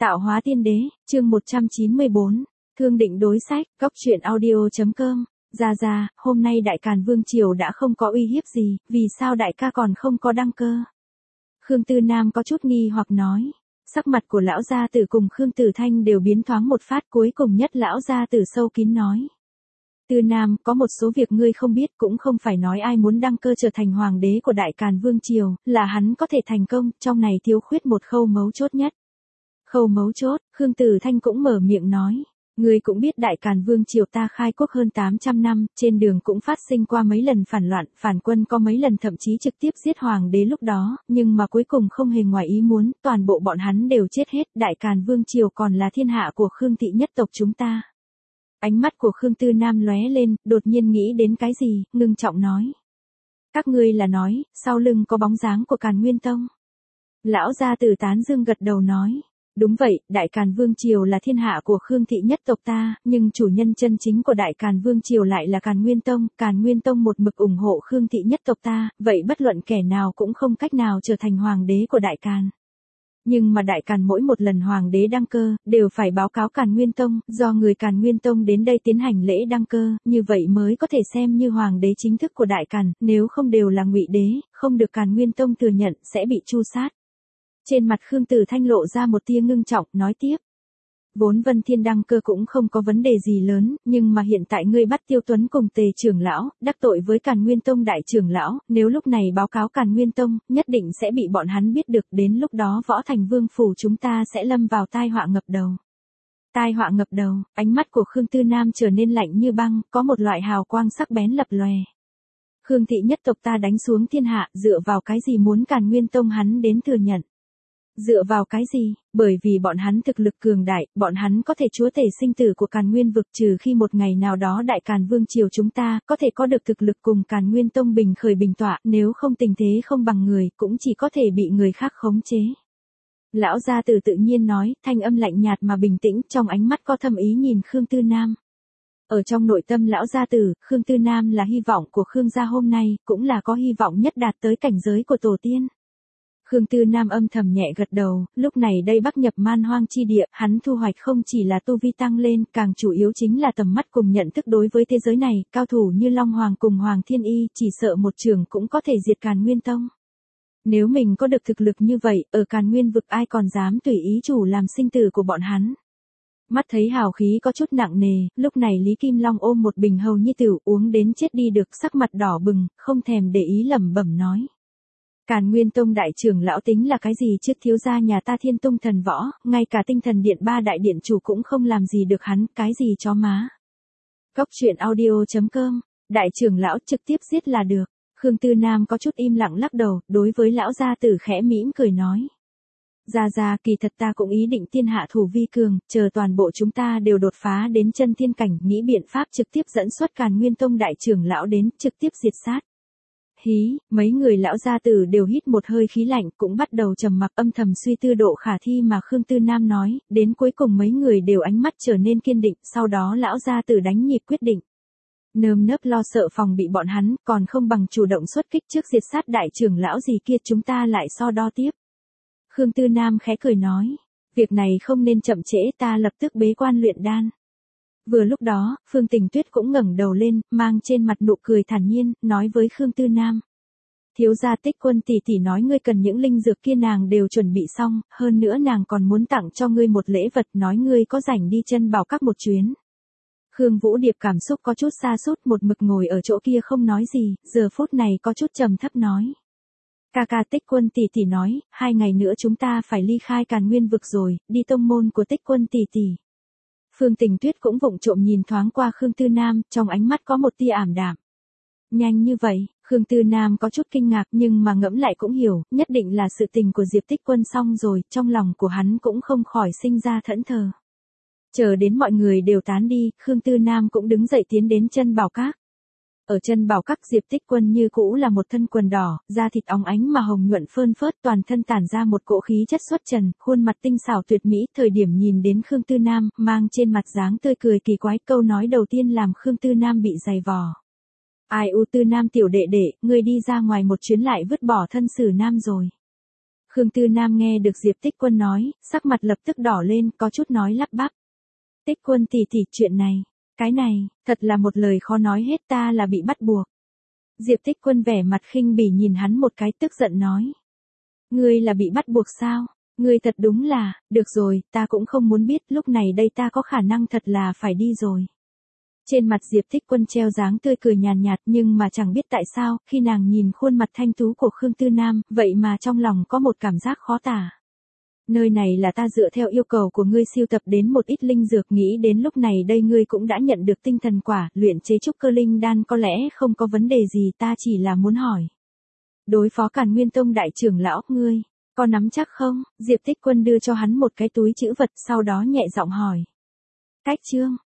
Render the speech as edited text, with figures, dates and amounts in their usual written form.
Tạo hóa tiên đế, chương 194, thương định đối sách, góc truyện audio.com. Ra, hôm nay Đại Càn Vương Triều đã không có uy hiếp gì, vì sao đại ca còn không có đăng cơ? Khương Tư Nam có chút nghi hoặc nói. Sắc mặt của lão gia tử cùng Khương Tử Thanh đều biến thoáng một phát, cuối cùng nhất lão gia tử sâu kín nói. Tư Nam, có một số việc ngươi không biết, cũng không phải nói ai muốn đăng cơ trở thành hoàng đế của Đại Càn Vương Triều, là hắn có thể thành công, trong này thiếu khuyết một khâu mấu chốt nhất. Khâu mấu chốt, Khương Tử Thanh cũng mở miệng nói. Ngươi cũng biết Đại Càn Vương Triều ta khai quốc hơn 800 năm, trên đường cũng phát sinh qua mấy lần phản loạn, phản quân có mấy lần thậm chí trực tiếp giết hoàng đế lúc đó, nhưng mà cuối cùng không hề ngoài ý muốn, toàn bộ bọn hắn đều chết hết, Đại Càn Vương Triều còn là thiên hạ của Khương thị nhất tộc chúng ta. Ánh mắt của Khương Tư Nam lóe lên, đột nhiên nghĩ đến cái gì, ngưng trọng nói. Các ngươi là nói, sau lưng có bóng dáng của Càn Nguyên Tông. Lão gia tử tán dương gật đầu nói. Đúng vậy, Đại Càn Vương Triều là thiên hạ của Khương thị nhất tộc ta, nhưng chủ nhân chân chính của Đại Càn Vương Triều lại là Càn Nguyên Tông một mực ủng hộ Khương thị nhất tộc ta, vậy bất luận kẻ nào cũng không cách nào trở thành hoàng đế của Đại Càn. Nhưng mà Đại Càn mỗi một lần hoàng đế đăng cơ, đều phải báo cáo Càn Nguyên Tông, do người Càn Nguyên Tông đến đây tiến hành lễ đăng cơ, như vậy mới có thể xem như hoàng đế chính thức của Đại Càn, nếu không đều là ngụy đế, không được Càn Nguyên Tông thừa nhận, sẽ bị tru sát. Trên mặt Khương Tử Thanh lộ ra một tia ngưng trọng, nói tiếp. Vốn Vân Thiên đăng cơ cũng không có vấn đề gì lớn, nhưng mà hiện tại ngươi bắt Tiêu Tuấn cùng Tề trưởng lão, đắc tội với Càn Nguyên Tông đại trưởng lão, nếu lúc này báo cáo Càn Nguyên Tông, nhất định sẽ bị bọn hắn biết được, đến lúc đó Võ Thành Vương phủ chúng ta sẽ lâm vào tai họa ngập đầu. Tai họa ngập đầu, ánh mắt của Khương Tư Nam trở nên lạnh như băng, có một loại hào quang sắc bén lập lòe. Khương thị nhất tộc ta đánh xuống thiên hạ, dựa vào cái gì muốn Càn Nguyên Tông hắn đến thừa nhận? Dựa vào cái gì? Bởi vì bọn hắn thực lực cường đại, bọn hắn có thể chúa tể sinh tử của Càn Nguyên vực, trừ khi một ngày nào đó Đại Càn Vương Triều chúng ta có thể có được thực lực cùng Càn Nguyên Tông bình khởi bình tọa, nếu không tình thế không bằng người, cũng chỉ có thể bị người khác khống chế. Lão gia tử tự nhiên nói, thanh âm lạnh nhạt mà bình tĩnh, trong ánh mắt có thâm ý nhìn Khương Tư Nam. Ở trong nội tâm lão gia tử, Khương Tư Nam là hy vọng của Khương gia hôm nay, cũng là có hy vọng nhất đạt tới cảnh giới của tổ tiên. Khương Tư Nam âm thầm nhẹ gật đầu, lúc này đây Bắc nhập man hoang chi địa, hắn thu hoạch không chỉ là tu vi tăng lên, càng chủ yếu chính là tầm mắt cùng nhận thức đối với thế giới này, cao thủ như Long Hoàng cùng Hoàng Thiên Y, chỉ sợ một trường cũng có thể diệt Càn Nguyên Tông. Nếu mình có được thực lực như vậy, ở Càn Nguyên vực ai còn dám tùy ý chủ làm sinh tử của bọn hắn. Mắt thấy hào khí có chút nặng nề, lúc này Lý Kim Long ôm một bình hầu nhi tử uống đến chết đi được, sắc mặt đỏ bừng, không thèm để ý lẩm bẩm nói. Càn Nguyên Tông đại trưởng lão tính là cái gì chứ, thiếu gia nhà ta Thiên Tung thần võ, ngay cả Tinh Thần Điện ba đại điện chủ cũng không làm gì được hắn, cái gì chó má. Góc truyện audio.com, đại trưởng lão trực tiếp giết là được. Khương Tư Nam có chút im lặng lắc đầu, đối với lão gia tử khẽ mỉm cười nói. Ra, kỳ thật ta cũng ý định thiên hạ thủ vi cường, chờ toàn bộ chúng ta đều đột phá đến chân thiên cảnh, nghĩ biện pháp trực tiếp dẫn xuất Càn Nguyên Tông đại trưởng lão đến, trực tiếp diệt sát. Hí, mấy người lão gia tử đều hít một hơi khí lạnh, cũng bắt đầu trầm mặc âm thầm suy tư độ khả thi mà Khương Tư Nam nói, đến cuối cùng mấy người đều ánh mắt trở nên kiên định, sau đó lão gia tử đánh nhịp quyết định. Nơm nớp lo sợ phòng bị bọn hắn, còn không bằng chủ động xuất kích trước diệt sát đại trưởng lão gì kia, chúng ta lại so đo tiếp. Khương Tư Nam khẽ cười nói, việc này không nên chậm trễ, ta lập tức bế quan luyện đan. Vừa lúc đó, Phương Tình Tuyết cũng ngẩng đầu lên, mang trên mặt nụ cười thản nhiên, nói với Khương Tư Nam. Thiếu gia Tích Quân tỷ tỷ nói ngươi cần những linh dược kia nàng đều chuẩn bị xong, hơn nữa nàng còn muốn tặng cho ngươi một lễ vật, nói ngươi có rảnh đi chân bảo các một chuyến. Khương Vũ Điệp cảm xúc có chút sa sút, một mực ngồi ở chỗ kia không nói gì, giờ phút này có chút trầm thấp nói. Ca Tích Quân tỷ tỷ nói, 2 ngày nữa chúng ta phải ly khai Càn Nguyên vực rồi, đi tông môn của Tích Quân tỷ tỷ. Phương Tình Tuyết cũng vụng trộm nhìn thoáng qua Khương Tư Nam, trong ánh mắt có một tia ảm đạm. Nhanh như vậy, Khương Tư Nam có chút kinh ngạc nhưng mà ngẫm lại cũng hiểu, nhất định là sự tình của Diệp Tích Quân xong rồi, trong lòng của hắn cũng không khỏi sinh ra thẫn thờ. Chờ đến mọi người đều tán đi, Khương Tư Nam cũng đứng dậy tiến đến chân bảo các. Ở chân bảo các Diệp Tích Quân như cũ là một thân quần đỏ, da thịt óng ánh mà hồng nhuận phơn phớt, toàn thân tản ra một cỗ khí chất xuất trần, khuôn mặt tinh xảo tuyệt mỹ, thời điểm nhìn đến Khương Tư Nam, mang trên mặt dáng tươi cười kỳ quái, câu nói đầu tiên làm Khương Tư Nam bị dày vò. Ai u Tư Nam tiểu đệ đệ, ngươi đi ra ngoài một chuyến lại vứt bỏ thân xử nam rồi. Khương Tư Nam nghe được Diệp Tích Quân nói, sắc mặt lập tức đỏ lên, có chút nói lắp bắp. Tích Quân tỷ tỷ, chuyện này, cái này, thật là một lời khó nói hết, ta là bị bắt buộc. Diệp Tích Quân vẻ mặt khinh bỉ nhìn hắn một cái, tức giận nói. Ngươi là bị bắt buộc sao? Ngươi thật đúng là, được rồi, ta cũng không muốn biết, lúc này đây ta có khả năng thật là phải đi rồi. Trên mặt Diệp Tích Quân treo dáng tươi cười nhàn nhạt, nhưng mà chẳng biết tại sao, khi nàng nhìn khuôn mặt thanh tú của Khương Tư Nam, vậy mà trong lòng có một cảm giác khó tả. Nơi này là ta dựa theo yêu cầu của ngươi siêu tập đến một ít linh dược, nghĩ đến lúc này đây ngươi cũng đã nhận được tinh thần quả, luyện chế trúc cơ linh đan có lẽ không có vấn đề gì, ta chỉ là muốn hỏi. Đối phó Càn Nguyên Tông đại trưởng lão, ngươi có nắm chắc không? Diệp Tích Quân đưa cho hắn một cái túi trữ vật, sau đó nhẹ giọng hỏi. Cách chương